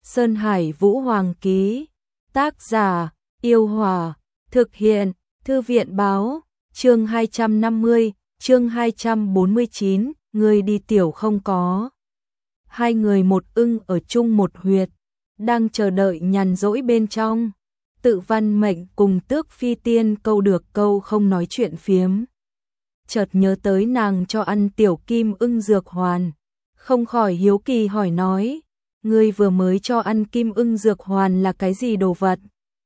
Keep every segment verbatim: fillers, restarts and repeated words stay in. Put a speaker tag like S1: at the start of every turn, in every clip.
S1: Sơn Hải Vũ Hoàng ký. Tác giả, Yêu Hòa. Thực hiện, Thư viện báo. Chương hai trăm năm mươi, chương hai trăm bốn mươi chín, người đi tiểu không có. Hai người một ưng ở chung một huyệt, đang chờ đợi nhàn rỗi bên trong. Tự Văn Mệnh cùng Tước Phi Tiên câu được câu không nói chuyện phiếm. Chợt nhớ tới nàng cho ăn tiểu kim ưng dược hoàn, không khỏi hiếu kỳ hỏi nói, ngươi vừa mới cho ăn kim ưng dược hoàn là cái gì đồ vật?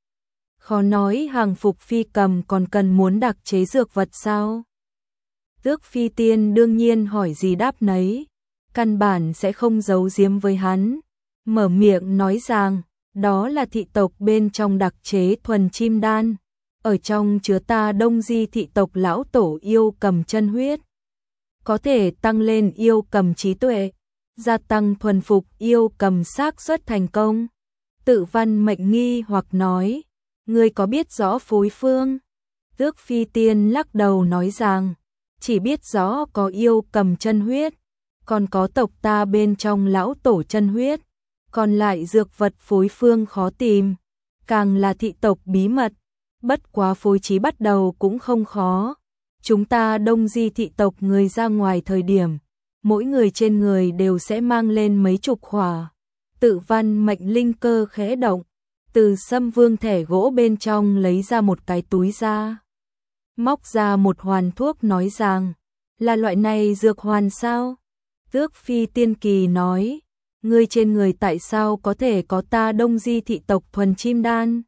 S1: Khó nói hàng phục phi cầm còn cần muốn đặc chế dược vật sao? Tước Phi Tiên đương nhiên hỏi gì đáp nấy, căn bản sẽ không giấu giếm với hắn, mở miệng nói rằng, đó là thị tộc bên trong đặc chế thuần chim đan, ở trong chứa ta Đông Di thị tộc lão tổ yêu cầm chân huyết, có thể tăng lên yêu cầm trí tuệ, gia tăng thuần phục yêu cầm xác suất thành công. Tự Văn Mệnh nghi hoặc nói, ngươi có biết rõ phối phương? Tước Phi Tiên lắc đầu nói rằng, chỉ biết rõ có yêu cầm chân huyết, còn có tộc ta bên trong lão tổ chân huyết, còn lại dược vật phối phương khó tìm, càng là thị tộc bí mật, bất quá phối trí bắt đầu cũng không khó. Chúng ta Đông Di thị tộc người ra ngoài thời điểm, mỗi người trên người đều sẽ mang lên mấy chục khỏa. Tự Văn Mệnh linh cơ khẽ động, từ Sâm Vương thẻ gỗ bên trong lấy ra một cái túi ra, móc ra một hoàn thuốc nói rằng, là loại này dược hoàn sao? Tước Phi Tiên kỳ nói, ngươi trên người tại sao có thể có ta Đông Di thị tộc thuần chim đan?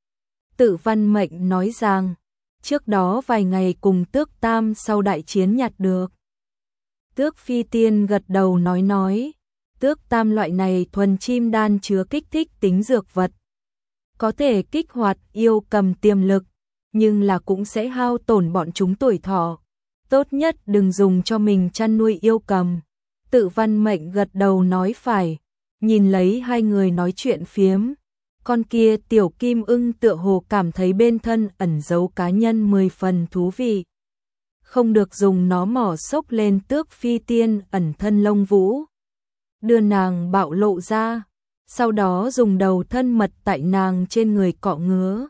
S1: Tự Văn Mệnh nói rằng, trước đó vài ngày cùng Tước Tam sau đại chiến nhặt được. Tước Phi Tiên gật đầu nói nói, Tước Tam loại này thuần chim đan chứa kích thích tính dược vật, có thể kích hoạt yêu cầm tiềm lực, nhưng là cũng sẽ hao tổn bọn chúng tuổi thọ. Tốt nhất đừng dùng cho mình chăn nuôi yêu cầm. Tự Văn Mệnh gật đầu nói phải, nhìn lấy hai người nói chuyện phiếm. Con kia tiểu kim ưng tựa hồ cảm thấy bên thân ẩn giấu cá nhân mười phần thú vị. Không được dùng nó mỏ xốc lên Tước Phi Tiên ẩn thân lông vũ, đưa nàng bạo lộ ra, sau đó dùng đầu thân mật tại nàng trên người cọ ngứa.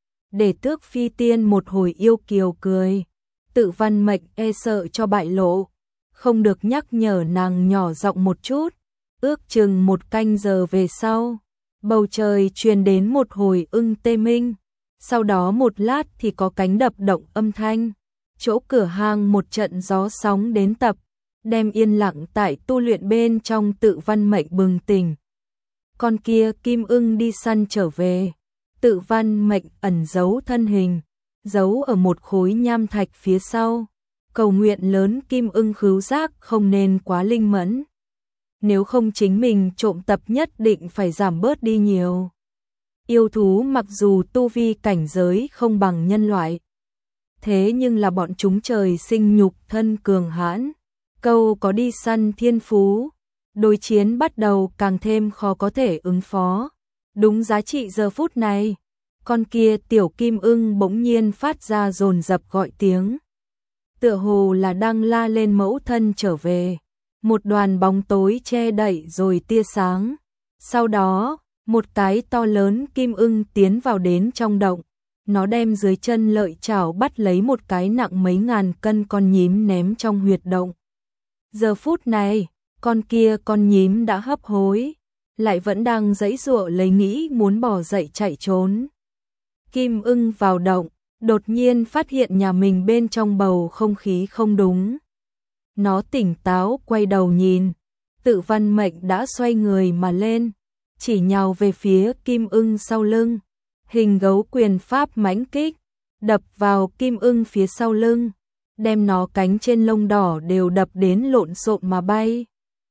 S1: Để Tước Phi Tiên một hồi yêu kiều cười, Tự Văn Mệnh e sợ cho bại lộ, không được nhắc nhở nàng nhỏ giọng một chút. Ước chừng một canh giờ về sau, bầu trời truyền đến một hồi ưng tê minh, sau đó một lát thì có cánh đập động âm thanh, chỗ cửa hang một trận gió sóng đến tập, đem yên lặng tại tu luyện bên trong Tự Văn Mệnh bừng tỉnh. Con kia kim ưng đi săn trở về, Tự Văn Mệnh ẩn giấu thân hình, giấu ở một khối nham thạch phía sau, cầu nguyện lớn kim ưng khứu giác không nên quá linh mẫn. Nếu không chính mình trộm tập nhất định phải giảm bớt đi nhiều. Yêu thú mặc dù tu vi cảnh giới không bằng nhân loại, thế nhưng là bọn chúng trời sinh nhục thân cường hãn, câu có đi săn thiên phú, đối chiến bắt đầu càng thêm khó có thể ứng phó. Đúng giá trị giờ phút này, con kia tiểu kim ưng bỗng nhiên phát ra dồn dập gọi tiếng, tựa hồ là đang la lên mẫu thân trở về. Một đoàn bóng tối che đậy rồi tia sáng, sau đó một cái to lớn kim ưng tiến vào đến trong động, nó đem dưới chân lợi chảo bắt lấy một cái nặng mấy ngàn cân con nhím ném trong huyệt động. Giờ phút này, con kia con nhím đã hấp hối, lại vẫn đang giãy giụa lấy nghĩ muốn bỏ dậy chạy trốn. Kim ưng vào động, đột nhiên phát hiện nhà mình bên trong bầu không khí không đúng. Nó tỉnh táo quay đầu nhìn, Tự Văn Mệnh đã xoay người mà lên, chỉ nhào về phía kim ưng sau lưng, hình gấu quyền pháp mãnh kích, đập vào kim ưng phía sau lưng, đem nó cánh trên lông đỏ đều đập đến lộn xộn mà bay.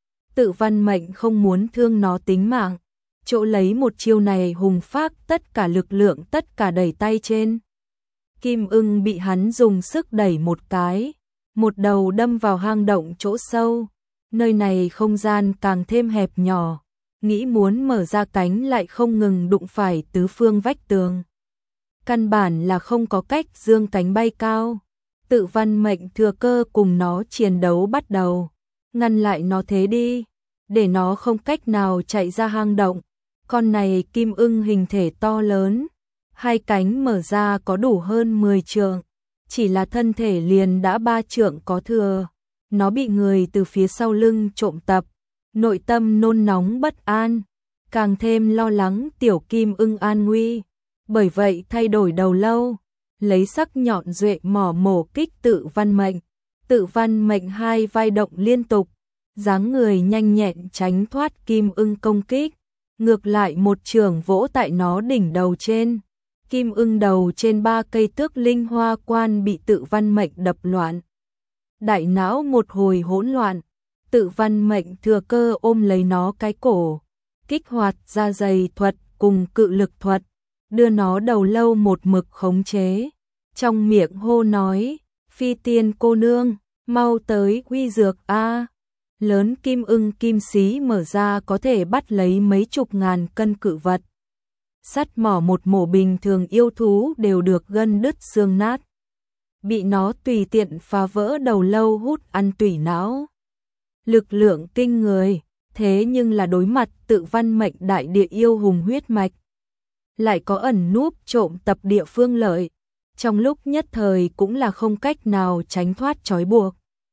S1: Tự Văn Mệnh không muốn thương nó tính mạng, chỗ lấy một chiêu này hùng phác tất cả lực lượng tất cả đẩy tay trên. Kim ưng bị hắn dùng sức đẩy một cái, một đầu đâm vào hang động chỗ sâu, nơi này không gian càng thêm hẹp nhỏ, nghĩ muốn mở ra cánh lại không ngừng đụng phải tứ phương vách tường. Căn bản là không có cách dương cánh bay cao. Tự Văn Mệnh thừa cơ cùng nó chiến đấu bắt đầu, ngăn lại nó thế đi, để nó không cách nào chạy ra hang động. Con này kim ưng hình thể to lớn, hai cánh mở ra có đủ hơn mười trượng, chỉ là thân thể liền đã ba trượng có thừa. Nó bị người từ phía sau lưng trộm tập, nội tâm nôn nóng bất an, càng thêm lo lắng tiểu kim ưng an nguy. Bởi vậy thay đổi đầu lâu, lấy sắc nhọn duệ mỏ mổ kích Tự Văn Mệnh. Tự Văn Mệnh hai vai động liên tục, dáng người nhanh nhẹn tránh thoát kim ưng công kích, ngược lại một chưởng vỗ tại nó đỉnh đầu trên. Kim ưng đầu trên ba cây tước linh hoa quan bị Tự Văn Mệnh đập loạn. Đại não một hồi hỗn loạn, Tự Văn Mệnh thừa cơ ôm lấy nó cái cổ, kích hoạt ra giày thuật cùng cự lực thuật, đưa nó đầu lâu một mực khống chế. Trong miệng hô nói, Phi Tiên cô nương, mau tới uy dược a. Lớn kim ưng kim xí mở ra có thể bắt lấy mấy chục ngàn cân cự vật. Sắt mỏ một mổ bình thường yêu thú đều được gân đứt xương nát. Bị nó tùy tiện phá vỡ đầu lâu hút ăn tủy não. Lực lượng kinh người, thế nhưng là đối mặt Tự Văn Mệnh đại địa yêu hùng huyết mạch. Lại có ẩn núp trộm tập địa phương lợi, trong lúc nhất thời cũng là không cách nào tránh thoát trói buộc.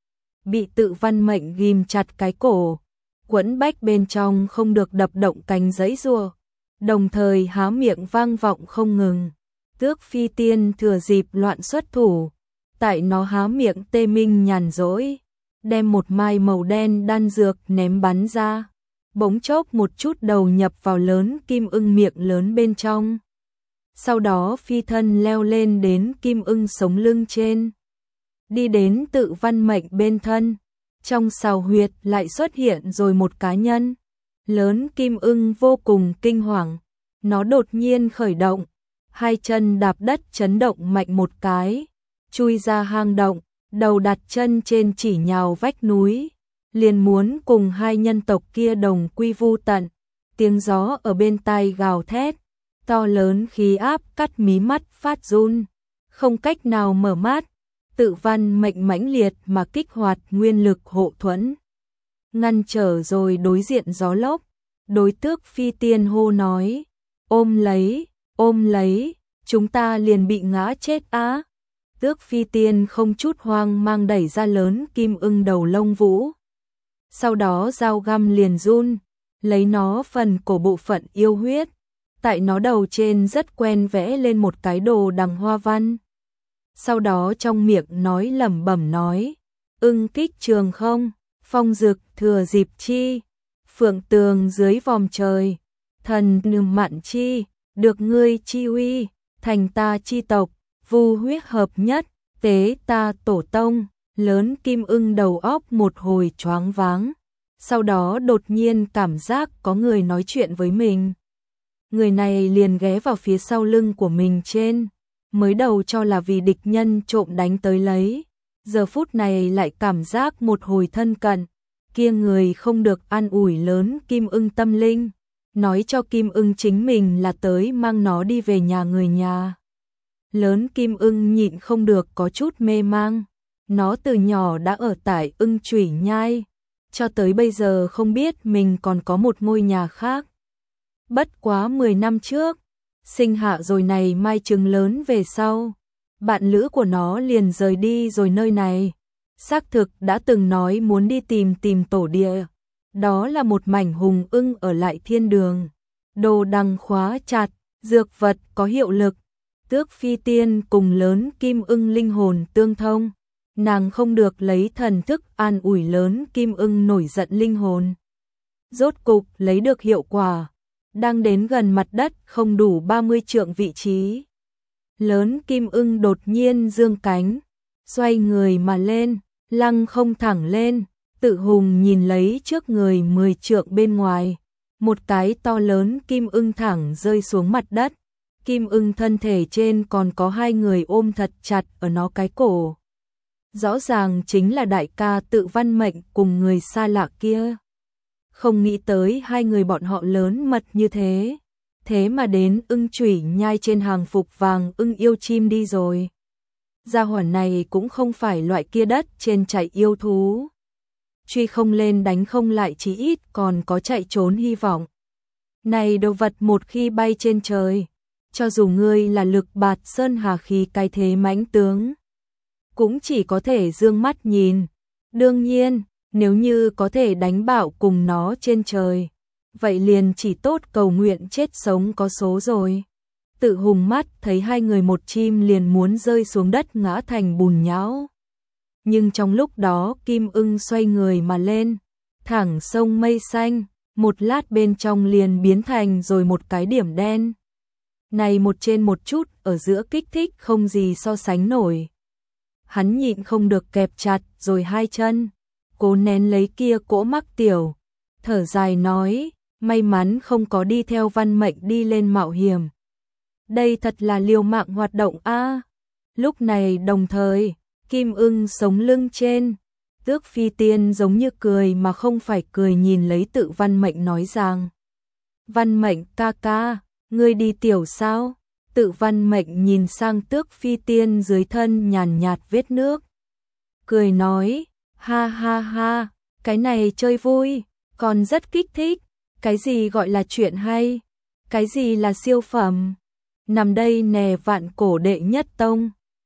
S1: Bị Tự Văn Mệnh ghim chặt cái cổ, quẫn bách bên trong không được đập động cánh giãy giụa, đồng thời há miệng vang vọng không ngừng. Tước Phi Tiên thừa dịp loạn xuất thủ, tại nó há miệng tê minh nhàn rỗi, đem một mai màu đen đan dược ném bắn ra, bỗng chốc một chút đầu nhập vào lớn kim ưng miệng lớn bên trong. Sau đó phi thân leo lên đến kim ưng sống lưng trên, đi đến Tự Văn Mệnh bên thân. Trong sào huyệt lại xuất hiện rồi một cá nhân. Lớn kim ưng vô cùng kinh hoàng, nó đột nhiên khởi động, hai chân đạp đất chấn động mạnh một cái, chui ra hang động, đầu đặt chân trên chỉ nhào vách núi, liền muốn cùng hai nhân tộc kia đồng quy vu tận. Tiếng gió ở bên tai gào thét, to lớn khí áp cắt mí mắt phát run, không cách nào mở mắt. Tự Văn Mệnh mãnh liệt mà kích hoạt nguyên lực hộ thuẫn, ngăn trở rồi đối diện gió lốc. Đối Tước Phi Tiên hô nói, ôm lấy, ôm lấy, chúng ta liền bị ngã chết á. Tước Phi Tiên không chút hoang mang đẩy ra lớn kim ưng đầu lông vũ. Sau đó dao găm liền run, lấy nó phần cổ bộ phận yêu huyết, tại nó đầu trên rất quen vẽ lên một cái đồ đằng hoa văn. Sau đó trong miệng nói lẩm bẩm nói, ưng kích trường không, phong dực thừa dịp chi, phượng tường dưới vòm trời, thần nương mạn chi, được ngươi chi uy, thành ta chi tộc, vu huyết hợp nhất, tế ta tổ tông. Lớn kim ưng đầu óc một hồi choáng váng, sau đó đột nhiên cảm giác có người nói chuyện với mình. Người này liền ghé vào phía sau lưng của mình trên, mới đầu cho là vì địch nhân trộm đánh tới lấy, giờ phút này lại cảm giác một hồi thân cận. Kia người không được an ủi lớn kim ưng tâm linh, nói cho kim ưng chính mình là tới mang nó đi về nhà người nhà. Lớn kim ưng nhịn không được có chút mê mang. Nó từ nhỏ đã ở tại Ưng Chủy Nhai, cho tới bây giờ không biết mình còn có một ngôi nhà khác. Bất quá mười năm trước, sinh hạ rồi này mai trứng lớn về sau, bạn lữ của nó liền rời đi rồi nơi này. Xác thực đã từng nói muốn đi tìm tìm tổ địa, đó là một mảnh hùng ưng ở lại thiên đường. Đồ đằng khóa chặt, dược vật có hiệu lực, Tước Phi Tiên cùng lớn kim ưng linh hồn tương thông. Nàng không được lấy thần thức an ủi lớn kim ưng nổi giận linh hồn. Rốt cục lấy được hiệu quả, đang đến gần mặt đất không đủ ba mươi trượng vị trí. Lớn kim ưng đột nhiên dương cánh, xoay người mà lên, lăng không thẳng lên, tự hùng nhìn lấy trước người mười trượng bên ngoài. Một cái to lớn kim ưng thẳng rơi xuống mặt đất. Kim ưng thân thể trên còn có hai người ôm thật chặt ở nó cái cổ. Rõ ràng chính là đại ca Tự Văn Mệnh cùng người xa lạ kia. Không nghĩ tới hai người bọn họ lớn mật như thế, thế mà đến Ưng Chủy Nhai trên hàng phục vàng ưng yêu chim đi rồi. Gia hỏa này cũng không phải loại kia đất trên chạy yêu thú. Truy không lên đánh không lại, chí ít còn có chạy trốn hy vọng. Này đồ vật một khi bay trên trời, cho dù ngươi là lực bạt sơn hà khí cái thế mãnh tướng, cũng chỉ có thể dương mắt nhìn. Đương nhiên, nếu như có thể đánh bạo cùng nó trên trời, vậy liền chỉ tốt cầu nguyện chết sống có số rồi. Tự hùng mắt thấy hai người một chim liền muốn rơi xuống đất ngã thành bùn nhão. Nhưng trong lúc đó Kim Ưng xoay người mà lên, thẳng sông mây xanh, một lát bên trong liền biến thành rồi một cái điểm đen. Này một trên một chút ở giữa kích thích không gì so sánh nổi. Hắn nhịn không được kẹp chặt rồi hai chân, cố nén lấy kia cỗ mắc tiểu, thở dài nói, may mắn không có đi theo Văn Mệnh đi lên mạo hiểm. Đây thật là liều mạng hoạt động a. Lúc này đồng thời, Kim Ưng sống lưng trên, Tước Phi Tiên giống như cười mà không phải cười nhìn lấy Tự Văn Mệnh nói rằng: "Văn Mệnh ca ca, ngươi đi tiểu sao?" Tự Văn Mệnh nhìn sang Tước Phi Tiên dưới thân nhàn nhạt vết nước, cười nói: "Ha ha ha, cái này chơi vui, còn rất kích thích, cái gì gọi là chuyện hay, cái gì là siêu phẩm. Nằm đây nè Vạn Cổ đệ nhất tông,